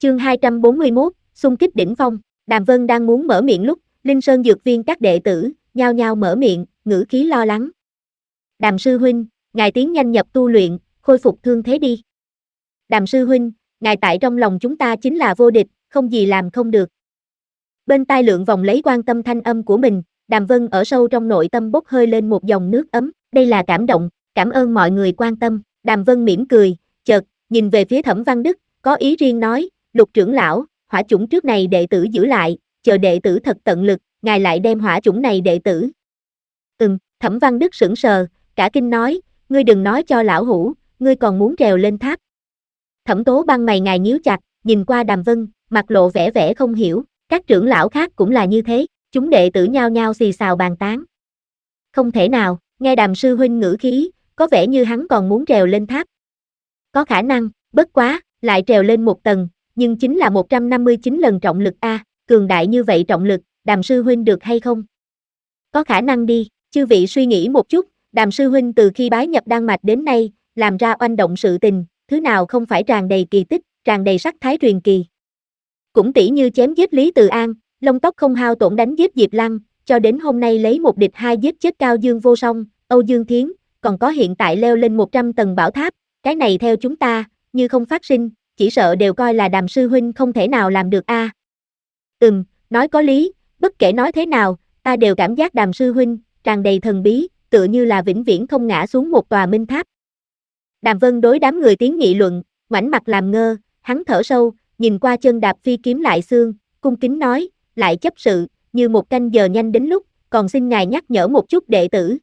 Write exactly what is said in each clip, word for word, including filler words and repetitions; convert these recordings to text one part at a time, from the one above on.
Chương hai trăm bốn mươi mốt, xung kích đỉnh phong. Đàm Vân đang muốn mở miệng lúc, Linh Sơn Dược Viên các đệ tử, nhao nhao mở miệng, ngữ khí lo lắng. Đàm sư huynh, ngài tiến nhanh nhập tu luyện, khôi phục thương thế đi. Đàm sư huynh, ngài tại trong lòng chúng ta chính là vô địch, không gì làm không được. Bên tai Lượng vòng lấy quan tâm thanh âm của mình, Đàm Vân ở sâu trong nội tâm bốc hơi lên một dòng nước ấm, đây là cảm động, cảm ơn mọi người quan tâm. Đàm Vân mỉm cười, chợt, nhìn về phía Thẩm Văn Đức, có ý riêng nói, Lục trưởng lão, hỏa chủng trước này đệ tử giữ lại, chờ đệ tử thật tận lực, ngài lại đem hỏa chủng này đệ tử. Ừm, Thẩm Văn Đức sững sờ, cả kinh nói, ngươi đừng nói cho lão hủ, ngươi còn muốn trèo lên tháp. Thẩm Tố Băng mày ngài nhíu chặt, nhìn qua Đàm Vân, mặt lộ vẻ vẻ không hiểu, các trưởng lão khác cũng là như thế, chúng đệ tử nhao nhao xì xào bàn tán. Không thể nào, nghe Đàm sư huynh ngữ khí, có vẻ như hắn còn muốn trèo lên tháp. Có khả năng, bất quá, lại trèo lên một tầng, nhưng chính là một trăm năm mươi chín lần trọng lực a, cường đại như vậy trọng lực, Đàm sư huynh được hay không? Có khả năng đi, chư vị suy nghĩ một chút, Đàm sư huynh từ khi bái nhập Đan Mạch đến nay, làm ra oanh động sự tình, thứ nào không phải tràn đầy kỳ tích, tràn đầy sắc thái truyền kỳ. Cũng tỷ như chém giết Lý Từ An, lông tóc không hao tổn đánh giết Diệp Lăng, cho đến hôm nay lấy một địch hai giết chết Cao Dương Vô Song, Âu Dương Thiến, còn có hiện tại leo lên một trăm tầng bảo tháp, cái này theo chúng ta, như không phát sinh, chỉ sợ đều coi là Đàm sư huynh không thể nào làm được a. À. Ừm, nói có lý, bất kể nói thế nào, ta đều cảm giác Đàm sư huynh tràn đầy thần bí, tựa như là vĩnh viễn không ngã xuống một tòa minh tháp. Đàm Vân đối đám người tiếng nghị luận, ngoảnh mặt làm ngơ, hắn thở sâu, nhìn qua chân đạp phi kiếm Lại Xương, cung kính nói, Lại chấp sự, như một canh giờ nhanh đến lúc, còn xin ngài nhắc nhở một chút đệ tử.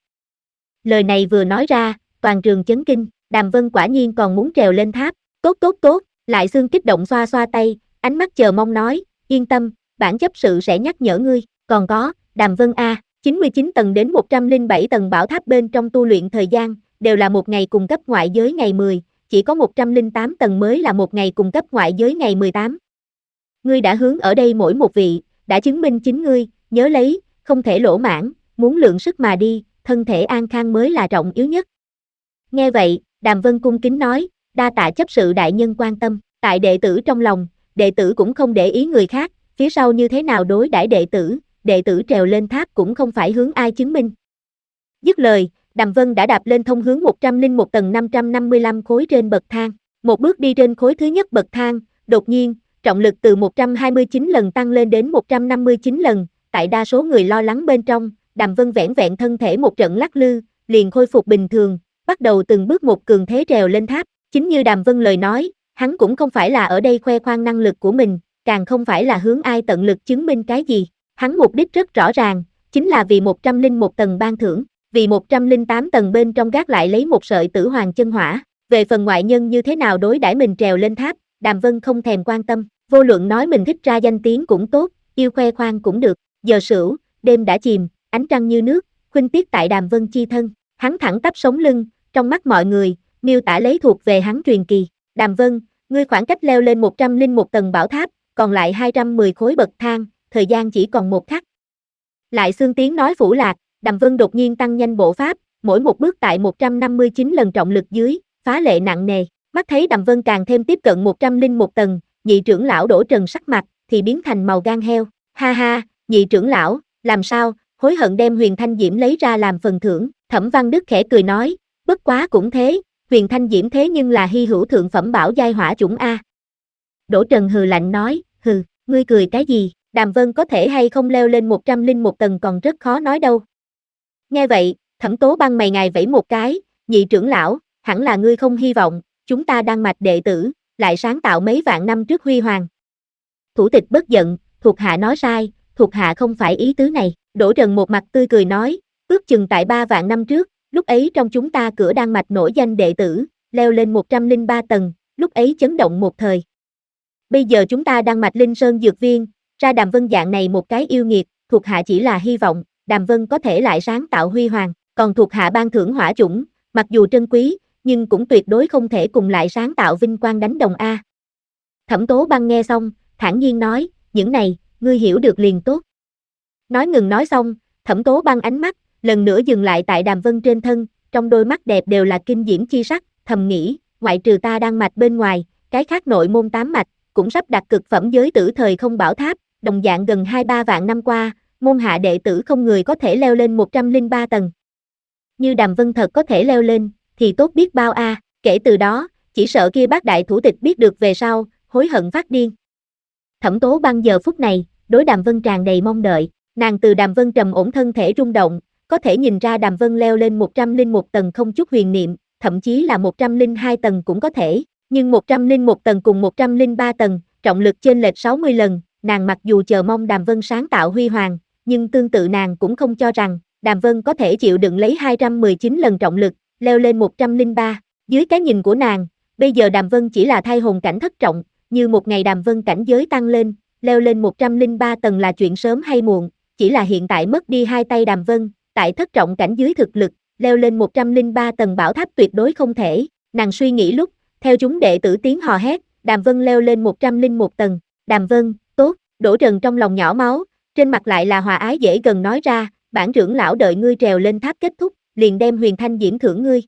Lời này vừa nói ra, toàn trường chấn kinh, Đàm Vân quả nhiên còn muốn trèo lên tháp, tốt tốt tốt, Lại Xương kích động xoa xoa tay, ánh mắt chờ mong nói, yên tâm, bản chấp sự sẽ nhắc nhở ngươi, còn có, Đàm Vân a, chín mươi chín tầng đến một trăm lẻ bảy tầng bảo tháp bên trong tu luyện thời gian, đều là một ngày cùng cấp ngoại giới ngày mười, chỉ có một trăm lẻ tám tầng mới là một ngày cùng cấp ngoại giới ngày mười tám. Ngươi đã hướng ở đây mỗi một vị, đã chứng minh chính ngươi, nhớ lấy, không thể lỗ mãn, muốn lượng sức mà đi, thân thể an khang mới là trọng yếu nhất. Nghe vậy, Đàm Vân cung kính nói, đa tạ chấp sự đại nhân quan tâm, tại đệ tử trong lòng, đệ tử cũng không để ý người khác, phía sau như thế nào đối đãi đệ tử, đệ tử trèo lên tháp cũng không phải hướng ai chứng minh. Dứt lời, Đàm Vân đã đạp lên thông hướng một trăm lẻ một tầng năm trăm năm mươi lăm khối trên bậc thang, một bước đi trên khối thứ nhất bậc thang, đột nhiên, trọng lực từ một trăm hai mươi chín lần tăng lên đến một trăm năm mươi chín lần, tại đa số người lo lắng bên trong, Đàm Vân vẻn vẹn thân thể một trận lắc lư, liền khôi phục bình thường, bắt đầu từng bước một cường thế trèo lên tháp, chính như Đàm Vân lời nói, hắn cũng không phải là ở đây khoe khoang năng lực của mình, càng không phải là hướng ai tận lực chứng minh cái gì, hắn mục đích rất rõ ràng, chính là vì một trăm lẻ một tầng ban thưởng, vì một trăm lẻ tám tầng bên trong gác lại lấy một sợi tử hoàng chân hỏa, về phần ngoại nhân như thế nào đối đãi mình trèo lên tháp, Đàm Vân không thèm quan tâm, vô luận nói mình thích ra danh tiếng cũng tốt, yêu khoe khoang cũng được, giờ sửu, đêm đã chìm, ánh trăng như nước, khuynh tiết tại Đàm Vân chi thân, hắn thẳng tắp sống lưng, trong mắt mọi người, miêu tả lấy thuộc về hắn truyền kỳ, Đàm Vân, ngươi khoảng cách leo lên một trăm lẻ một tầng bảo tháp, còn lại hai trăm mười khối bậc thang, thời gian chỉ còn một khắc. Lại Xương tiếng nói phủ lạc, Đàm Vân đột nhiên tăng nhanh bộ pháp, mỗi một bước tại một trăm năm mươi chín lần trọng lực dưới, phá lệ nặng nề, mắt thấy Đàm Vân càng thêm tiếp cận một trăm lẻ một tầng, nhị trưởng lão Đỗ Trần sắc mặt, thì biến thành màu gan heo, ha ha, nhị trưởng lão, làm sao, hối hận đem Huyền Thanh Diễm lấy ra làm phần thưởng, Thẩm Văn Đức khẽ cười nói, bất quá cũng thế, Huyền Thanh Diễm thế nhưng là hy hữu thượng phẩm bảo giai hỏa chủng a. Đỗ Trần hừ lạnh nói, hừ, ngươi cười cái gì, Đàm Vân có thể hay không leo lên một trăm lẻ một tầng còn rất khó nói đâu. Nghe vậy, Thẩm Tố Băng mày ngài vẫy một cái, nhị trưởng lão, hẳn là ngươi không hy vọng, chúng ta Đan Mạch đệ tử, lại sáng tạo mấy vạn năm trước huy hoàng. Thủ tịch bất giận, thuộc hạ nói sai, thuộc hạ không phải ý tứ này, Đỗ Trần một mặt tươi cười nói, ước chừng tại ba vạn năm trước, lúc ấy trong chúng ta cửa Đan Mạch nổi danh đệ tử, leo lên một trăm lẻ ba tầng, lúc ấy chấn động một thời. Bây giờ chúng ta Đan Mạch Linh Sơn Dược Viên, ra Đàm Vân dạng này một cái yêu nghiệt, thuộc hạ chỉ là hy vọng, Đàm Vân có thể lại sáng tạo huy hoàng, còn thuộc hạ ban thưởng hỏa chủng, mặc dù trân quý, nhưng cũng tuyệt đối không thể cùng lại sáng tạo vinh quang đánh đồng a. Thẩm Tố Băng nghe xong, thản nhiên nói, những này, ngươi hiểu được liền tốt. Nói ngừng nói xong, Thẩm Tố Băng ánh mắt, lần nữa dừng lại tại Đàm Vân trên thân, trong đôi mắt đẹp đều là kinh diễm chi sắc, thầm nghĩ, ngoại trừ ta Đan Mạch bên ngoài, cái khác nội môn tám mạch, cũng sắp đặt cực phẩm giới tử thời không bảo tháp, đồng dạng gần hai ba vạn năm qua, môn hạ đệ tử không người có thể leo lên một trăm lẻ ba tầng. Như Đàm Vân thật có thể leo lên, thì tốt biết bao a, à. Kể từ đó, chỉ sợ kia bác đại thủ tịch biết được về sau, hối hận phát điên. Thẩm Tố Băng giờ phút này, đối Đàm Vân tràn đầy mong đợi, nàng từ Đàm Vân trầm ổn thân thể rung động, có thể nhìn ra Đàm Vân leo lên một trăm lẻ một tầng không chút huyền niệm, thậm chí là một trăm lẻ hai tầng cũng có thể, nhưng một trăm lẻ một tầng cùng một trăm lẻ ba tầng, trọng lực chênh lệch sáu mươi lần, nàng mặc dù chờ mong Đàm Vân sáng tạo huy hoàng, nhưng tương tự nàng cũng không cho rằng, Đàm Vân có thể chịu đựng lấy hai trăm mười chín lần trọng lực, leo lên một trăm lẻ ba, dưới cái nhìn của nàng, bây giờ Đàm Vân chỉ là thai hồn cảnh thất trọng, như một ngày Đàm Vân cảnh giới tăng lên, leo lên một trăm lẻ ba tầng là chuyện sớm hay muộn, chỉ là hiện tại mất đi hai tay Đàm Vân, tại thất trọng cảnh dưới thực lực, leo lên một trăm lẻ ba tầng bảo tháp tuyệt đối không thể, nàng suy nghĩ lúc, theo chúng đệ tử tiếng hò hét, Đàm Vân leo lên một trăm lẻ một tầng, Đàm Vân, tốt, Đỗ Trần trong lòng nhỏ máu, trên mặt lại là hòa ái dễ gần nói ra, bản trưởng lão đợi ngươi trèo lên tháp kết thúc, liền đem huyền thanh diễm thưởng ngươi.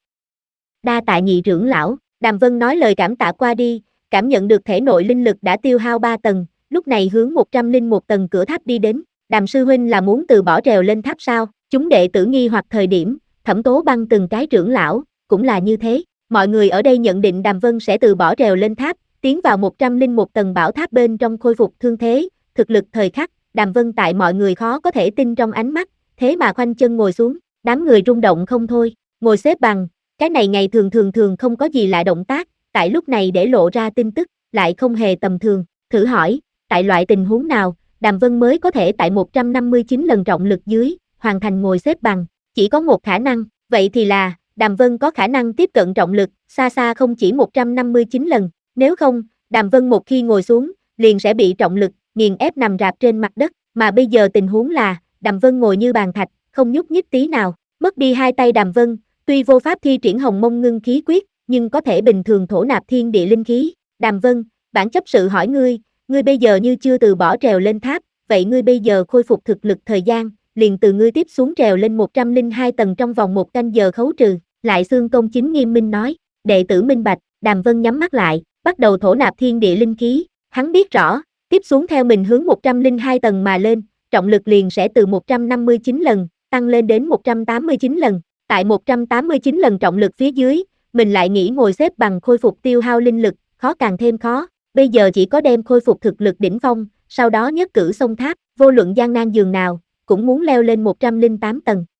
Đa tạ nhị trưởng lão, Đàm Vân nói lời cảm tạ qua đi, cảm nhận được thể nội linh lực đã tiêu hao ba tầng, lúc này hướng một trăm lẻ một tầng cửa tháp đi đến, Đàm sư huynh là muốn từ bỏ trèo lên tháp sao, chúng đệ tử nghi hoặc thời điểm, Thẩm Tố Băng từng cái trưởng lão, cũng là như thế, mọi người ở đây nhận định Đàm Vân sẽ từ bỏ trèo lên tháp, tiến vào một trăm lẻ một tầng bảo tháp bên trong khôi phục thương thế, thực lực thời khắc, Đàm Vân tại mọi người khó có thể tin trong ánh mắt, thế mà khoanh chân ngồi xuống, đám người rung động không thôi, ngồi xếp bằng, cái này ngày thường thường thường không có gì lạ động tác, tại lúc này để lộ ra tin tức, lại không hề tầm thường, thử hỏi, tại loại tình huống nào, Đàm Vân mới có thể tại một trăm năm mươi chín lần trọng lực dưới, hoàn thành ngồi xếp bằng, chỉ có một khả năng, vậy thì là, Đàm Vân có khả năng tiếp cận trọng lực, xa xa không chỉ một trăm năm mươi chín lần, nếu không, Đàm Vân một khi ngồi xuống, liền sẽ bị trọng lực, nghiền ép nằm rạp trên mặt đất, mà bây giờ tình huống là, Đàm Vân ngồi như bàn thạch, không nhúc nhích tí nào, mất đi hai tay Đàm Vân, tuy vô pháp thi triển hồng mông ngưng khí quyết, nhưng có thể bình thường thổ nạp thiên địa linh khí, Đàm Vân, bản chấp sự hỏi ngươi, ngươi bây giờ như chưa từ bỏ trèo lên tháp, vậy ngươi bây giờ khôi phục thực lực thời gian, liền từ ngươi tiếp xuống trèo lên một trăm lẻ hai tầng trong vòng một canh giờ khấu trừ, lại Xương Công Chính nghiêm minh nói, đệ tử minh bạch, Đàm Vân nhắm mắt lại, bắt đầu thổ nạp thiên địa linh khí, hắn biết rõ, tiếp xuống theo mình hướng một trăm lẻ hai tầng mà lên, trọng lực liền sẽ từ một trăm năm mươi chín lần, tăng lên đến một trăm tám mươi chín lần, tại một trăm tám mươi chín lần trọng lực phía dưới, mình lại nghĩ ngồi xếp bằng khôi phục tiêu hao linh lực, khó càng thêm khó, bây giờ chỉ có đem khôi phục thực lực đỉnh phong, sau đó nhất cử xông tháp, vô luận gian nan giường nào, cũng muốn leo lên một trăm lẻ tám tầng.